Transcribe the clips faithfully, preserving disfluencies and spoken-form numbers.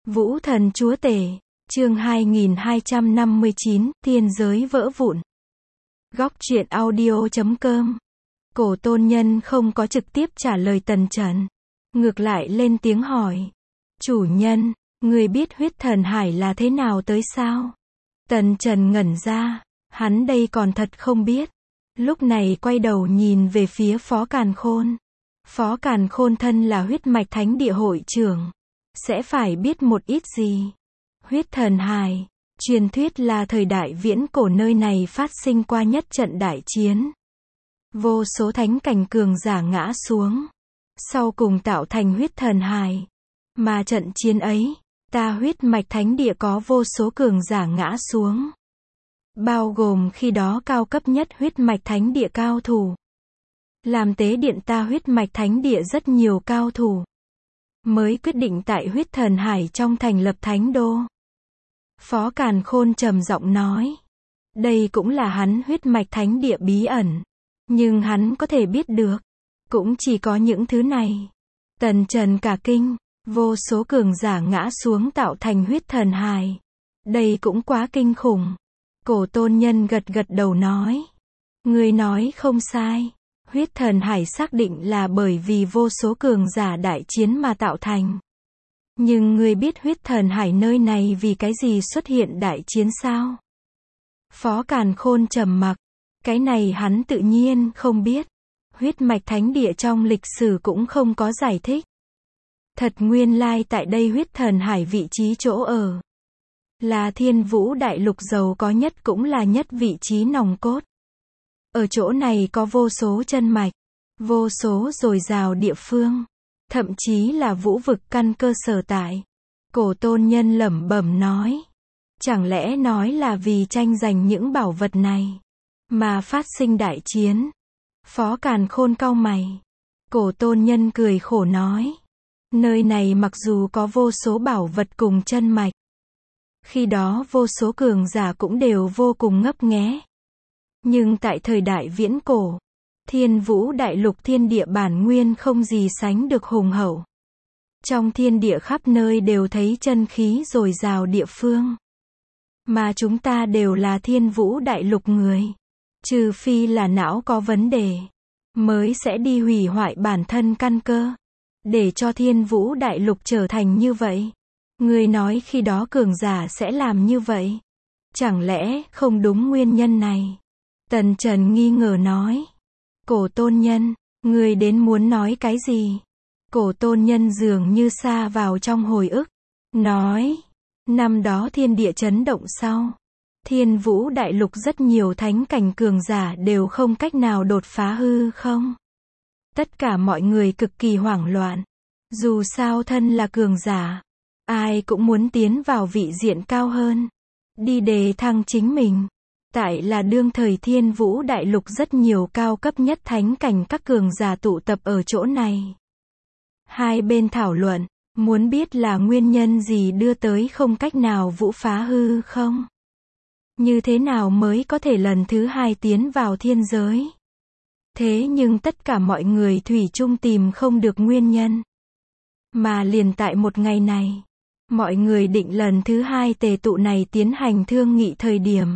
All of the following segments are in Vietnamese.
Vũ thần chúa tể, chương hai nghìn hai trăm năm mươi chín, thiên giới vỡ vụn. Góc truyện audio chấm com. Cổ tôn nhân không có trực tiếp trả lời Tần Trần. Ngược lại lên tiếng hỏi. Chủ nhân, người biết huyết thần hải là thế nào tới sao? Tần Trần ngẩn ra, hắn đây còn thật không biết. Lúc này quay đầu nhìn về phía Phó Càn Khôn. Phó Càn Khôn thân là huyết mạch thánh địa hội trưởng, sẽ phải biết một ít gì. Huyết thần hải, truyền thuyết là thời đại viễn cổ nơi này phát sinh qua nhất trận đại chiến. Vô số thánh cảnh cường giả ngã xuống, sau cùng tạo thành huyết thần hải. Mà trận chiến ấy, ta huyết mạch thánh địa có vô số cường giả ngã xuống. Bao gồm khi đó cao cấp nhất huyết mạch thánh địa cao thủ. Làm tế điện ta huyết mạch thánh địa rất nhiều cao thủ. Mới quyết định tại huyết thần hải trong thành lập thánh đô. Phó Càn Khôn trầm giọng nói. Đây cũng là hắn huyết mạch thánh địa bí ẩn. Nhưng hắn có thể biết được. Cũng chỉ có những thứ này. Tần Trần cả kinh. Vô số cường giả ngã xuống tạo thành huyết thần hải. Đây cũng quá kinh khủng. Cổ tôn nhân gật gật đầu nói. Người nói không sai. Huyết thần hải xác định là bởi vì vô số cường giả đại chiến mà tạo thành. Nhưng người biết huyết thần hải nơi này vì cái gì xuất hiện đại chiến sao? Phó Càn Khôn trầm mặc. Cái này hắn tự nhiên không biết. Huyết mạch thánh địa trong lịch sử cũng không có giải thích. Thật nguyên lai tại đây huyết thần hải vị trí chỗ ở. Là thiên vũ đại lục giàu có nhất cũng là nhất vị trí nòng cốt. Ở chỗ này có vô số chân mạch, vô số dồi dào địa phương, thậm chí là vũ vực căn cơ sở tại. Cổ tôn nhân lẩm bẩm nói. Chẳng lẽ nói là vì tranh giành những bảo vật này, mà phát sinh đại chiến? Phó Càn Khôn cau mày. Cổ tôn nhân cười khổ nói. Nơi này mặc dù có vô số bảo vật cùng chân mạch. Khi đó vô số cường giả cũng đều vô cùng ngấp nghé. Nhưng tại thời đại viễn cổ, thiên vũ đại lục thiên địa bản nguyên không gì sánh được hùng hậu. Trong thiên địa khắp nơi đều thấy chân khí dồi dào địa phương. Mà chúng ta đều là thiên vũ đại lục người. Trừ phi là não có vấn đề, mới sẽ đi hủy hoại bản thân căn cơ. Để cho thiên vũ đại lục trở thành như vậy. Người nói khi đó cường giả sẽ làm như vậy. Chẳng lẽ không đúng nguyên nhân này? Tần Trần nghi ngờ nói. Cổ tôn nhân, người đến muốn nói cái gì? Cổ tôn nhân dường như xa vào trong hồi ức. Nói, năm đó thiên địa chấn động sau. Thiên vũ đại lục rất nhiều thánh cảnh cường giả đều không cách nào đột phá hư không? Tất cả mọi người cực kỳ hoảng loạn. Dù sao thân là cường giả, ai cũng muốn tiến vào vị diện cao hơn. Đi đề thăng chính mình. Tại là đương thời thiên vũ đại lục rất nhiều cao cấp nhất thánh cảnh các cường giả tụ tập ở chỗ này. Hai bên thảo luận, muốn biết là nguyên nhân gì đưa tới không cách nào vũ phá hư không? Như thế nào mới có thể lần thứ hai tiến vào thiên giới? Thế nhưng tất cả mọi người thủy chung tìm không được nguyên nhân. Mà liền tại một ngày này, mọi người định lần thứ hai tề tụ này tiến hành thương nghị thời điểm.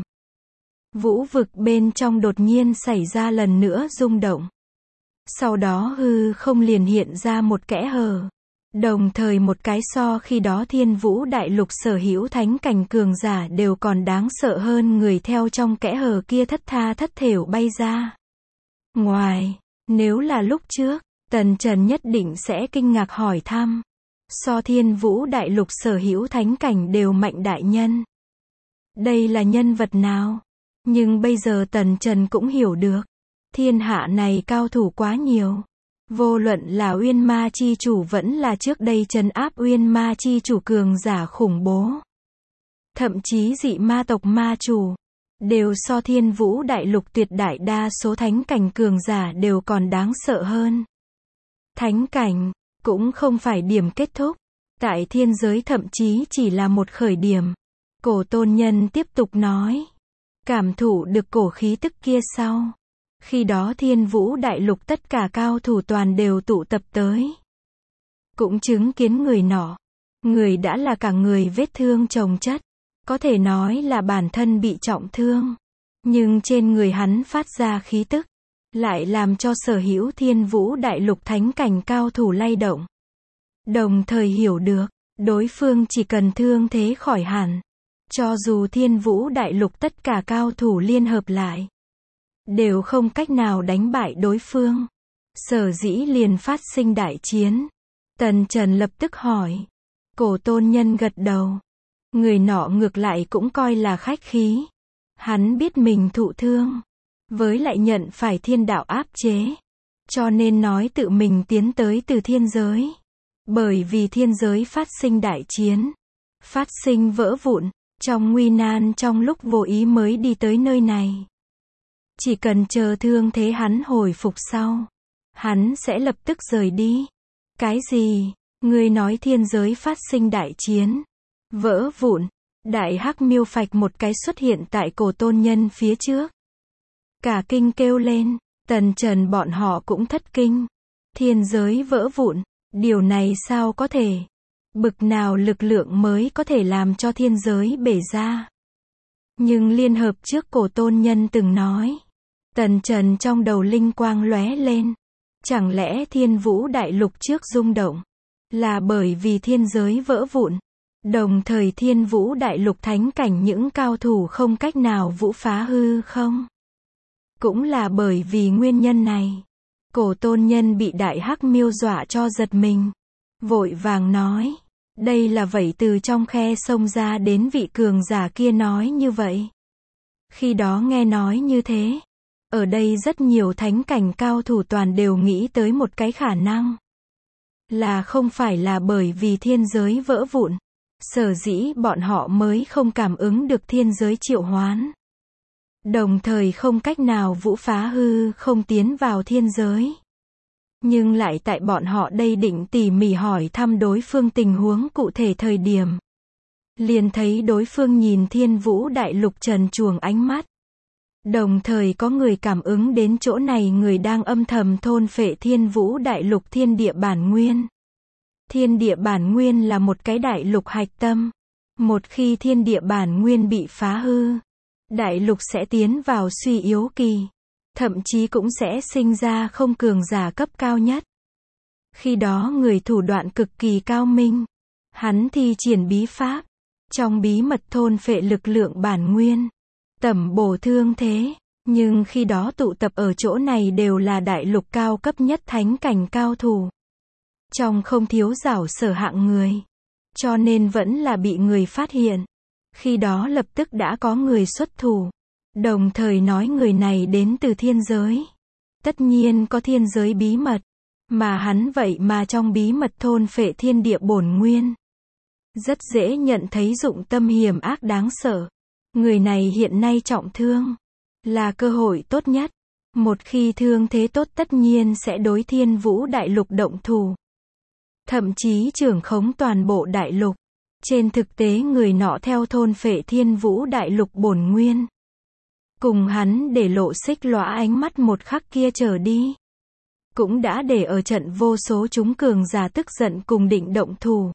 Vũ vực bên trong đột nhiên xảy ra lần nữa rung động. Sau đó hư không liền hiện ra một kẽ hở. Đồng thời một cái so khi đó thiên vũ đại lục sở hữu thánh cảnh cường giả đều còn đáng sợ hơn người theo trong kẽ hở kia thất tha thất thểu bay ra. Ngoài, nếu là lúc trước, Tần Trần nhất định sẽ kinh ngạc hỏi thăm. So thiên vũ đại lục sở hữu thánh cảnh đều mạnh đại nhân. Đây là nhân vật nào? Nhưng bây giờ Tần Trần cũng hiểu được. Thiên hạ này cao thủ quá nhiều. Vô luận là Uyên Ma Chi Chủ vẫn là trước đây trấn áp Uyên Ma Chi Chủ cường giả khủng bố. Thậm chí dị ma tộc ma chủ. Đều so thiên vũ đại lục tuyệt đại đa số thánh cảnh cường giả đều còn đáng sợ hơn. Thánh cảnh, cũng không phải điểm kết thúc. Tại thiên giới thậm chí chỉ là một khởi điểm. Cổ tôn nhân tiếp tục nói. Cảm thụ được cổ khí tức kia sau. Khi đó thiên vũ đại lục tất cả cao thủ toàn đều tụ tập tới. Cũng chứng kiến người nọ. Người đã là cả người vết thương chồng chất. Có thể nói là bản thân bị trọng thương. Nhưng trên người hắn phát ra khí tức, lại làm cho sở hữu Thiên Vũ Đại Lục thánh cảnh cao thủ lay động. Đồng thời hiểu được, đối phương chỉ cần thương thế khỏi hẳn, cho dù Thiên Vũ Đại Lục tất cả cao thủ liên hợp lại, đều không cách nào đánh bại đối phương. Sở dĩ liền phát sinh đại chiến. Tần Trần lập tức hỏi. Cổ tôn nhân gật đầu. Người nọ ngược lại cũng coi là khách khí. Hắn biết mình thụ thương, với lại nhận phải thiên đạo áp chế, cho nên nói tự mình tiến tới từ thiên giới. Bởi vì thiên giới phát sinh đại chiến, phát sinh vỡ vụn, trong nguy nan trong lúc vô ý mới đi tới nơi này. Chỉ cần chờ thương thế hắn hồi phục sau, hắn sẽ lập tức rời đi. Cái gì? Ngươi nói thiên giới phát sinh đại chiến, vỡ vụn. Đại hắc miêu phạch một cái xuất hiện tại cổ tôn nhân phía trước. Cả kinh kêu lên, Tần Trần bọn họ cũng thất kinh. Thiên giới vỡ vụn, điều này sao có thể? Bực nào lực lượng mới có thể làm cho thiên giới bể ra? Nhưng liên hợp trước cổ tôn nhân từng nói. Tần Trần trong đầu linh quang lóe lên. Chẳng lẽ Thiên Vũ Đại Lục trước rung động, là bởi vì thiên giới vỡ vụn? Đồng thời Thiên Vũ Đại Lục thánh cảnh những cao thủ không cách nào vũ phá hư không? Cũng là bởi vì nguyên nhân này. Cổ tôn nhân bị đại hắc miêu dọa cho giật mình. Vội vàng nói. Đây là vậy từ trong khe sông ra đến vị cường giả kia nói như vậy. Khi đó nghe nói như thế, ở đây rất nhiều thánh cảnh cao thủ toàn đều nghĩ tới một cái khả năng. Là không phải là bởi vì thiên giới vỡ vụn, sở dĩ bọn họ mới không cảm ứng được thiên giới triệu hoán. Đồng thời không cách nào vũ phá hư không tiến vào thiên giới. Nhưng lại tại bọn họ đây định tỉ mỉ hỏi thăm đối phương tình huống cụ thể thời điểm, liền thấy đối phương nhìn Thiên Vũ Đại Lục trần truồng ánh mắt. Đồng thời có người cảm ứng đến chỗ này người đang âm thầm thôn phệ Thiên Vũ Đại Lục thiên địa bản nguyên. Thiên địa bản nguyên là một cái đại lục hạch tâm. Một khi thiên địa bản nguyên bị phá hư, đại lục sẽ tiến vào suy yếu kỳ. Thậm chí cũng sẽ sinh ra không cường giả cấp cao nhất. Khi đó người thủ đoạn cực kỳ cao minh. Hắn thi triển bí pháp. Trong bí mật thôn phệ lực lượng bản nguyên. Tẩm bổ thương thế. Nhưng khi đó tụ tập ở chỗ này đều là đại lục cao cấp nhất thánh cảnh cao thủ. Trong không thiếu giảo sở hạng người. Cho nên vẫn là bị người phát hiện. Khi đó lập tức đã có người xuất thủ. Đồng thời nói người này đến từ thiên giới. Tất nhiên có thiên giới bí mật. Mà hắn vậy mà trong bí mật thôn phệ thiên địa bổn nguyên. Rất dễ nhận thấy dụng tâm hiểm ác đáng sợ. Người này hiện nay trọng thương. Là cơ hội tốt nhất. Một khi thương thế tốt tất nhiên sẽ đối Thiên Vũ Đại Lục động thủ. Thậm chí trưởng khống toàn bộ đại lục. Trên thực tế người nọ theo thôn phệ Thiên Vũ Đại Lục bổn nguyên. Cùng hắn để lộ xích lõa ánh mắt một khắc kia trở đi. Cũng đã để ở trận vô số chúng cường giả tức giận cùng định động thủ.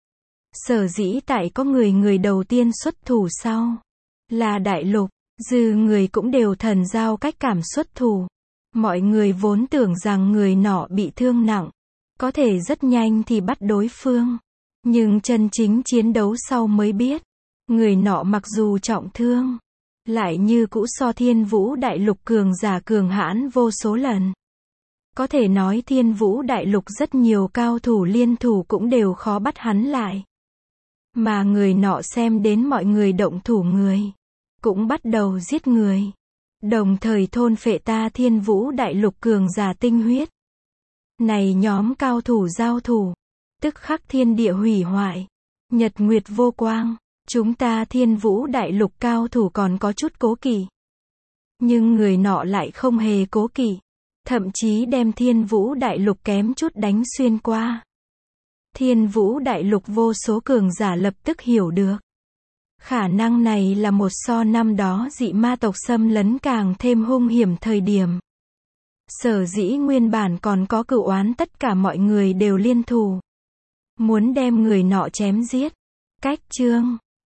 Sở dĩ tại có người người đầu tiên xuất thủ sau. Là đại lục, dư người cũng đều thần giao cách cảm xuất thủ. Mọi người vốn tưởng rằng người nọ bị thương nặng. Có thể rất nhanh thì bắt đối phương. Nhưng chân chính chiến đấu sau mới biết. Người nọ mặc dù trọng thương. Lại như cũ so Thiên Vũ Đại Lục cường giả cường hãn vô số lần. Có thể nói Thiên Vũ Đại Lục rất nhiều cao thủ liên thủ cũng đều khó bắt hắn lại. Mà người nọ xem đến mọi người động thủ người. Cũng bắt đầu giết người. Đồng thời thôn phệ ta Thiên Vũ Đại Lục cường giả tinh huyết. Này nhóm cao thủ giao thủ. Tức khắc thiên địa hủy hoại. Nhật nguyệt vô quang. Chúng ta Thiên Vũ Đại Lục cao thủ còn có chút cố kỵ. Nhưng người nọ lại không hề cố kỵ. Thậm chí đem Thiên Vũ Đại Lục kém chút đánh xuyên qua. Thiên Vũ Đại Lục vô số cường giả lập tức hiểu được. Khả năng này là một so năm đó dị ma tộc xâm lấn càng thêm hung hiểm thời điểm. Sở dĩ nguyên bản còn có cửu oán tất cả mọi người đều liên thủ. muốn đem người nọ chém giết. Cách chương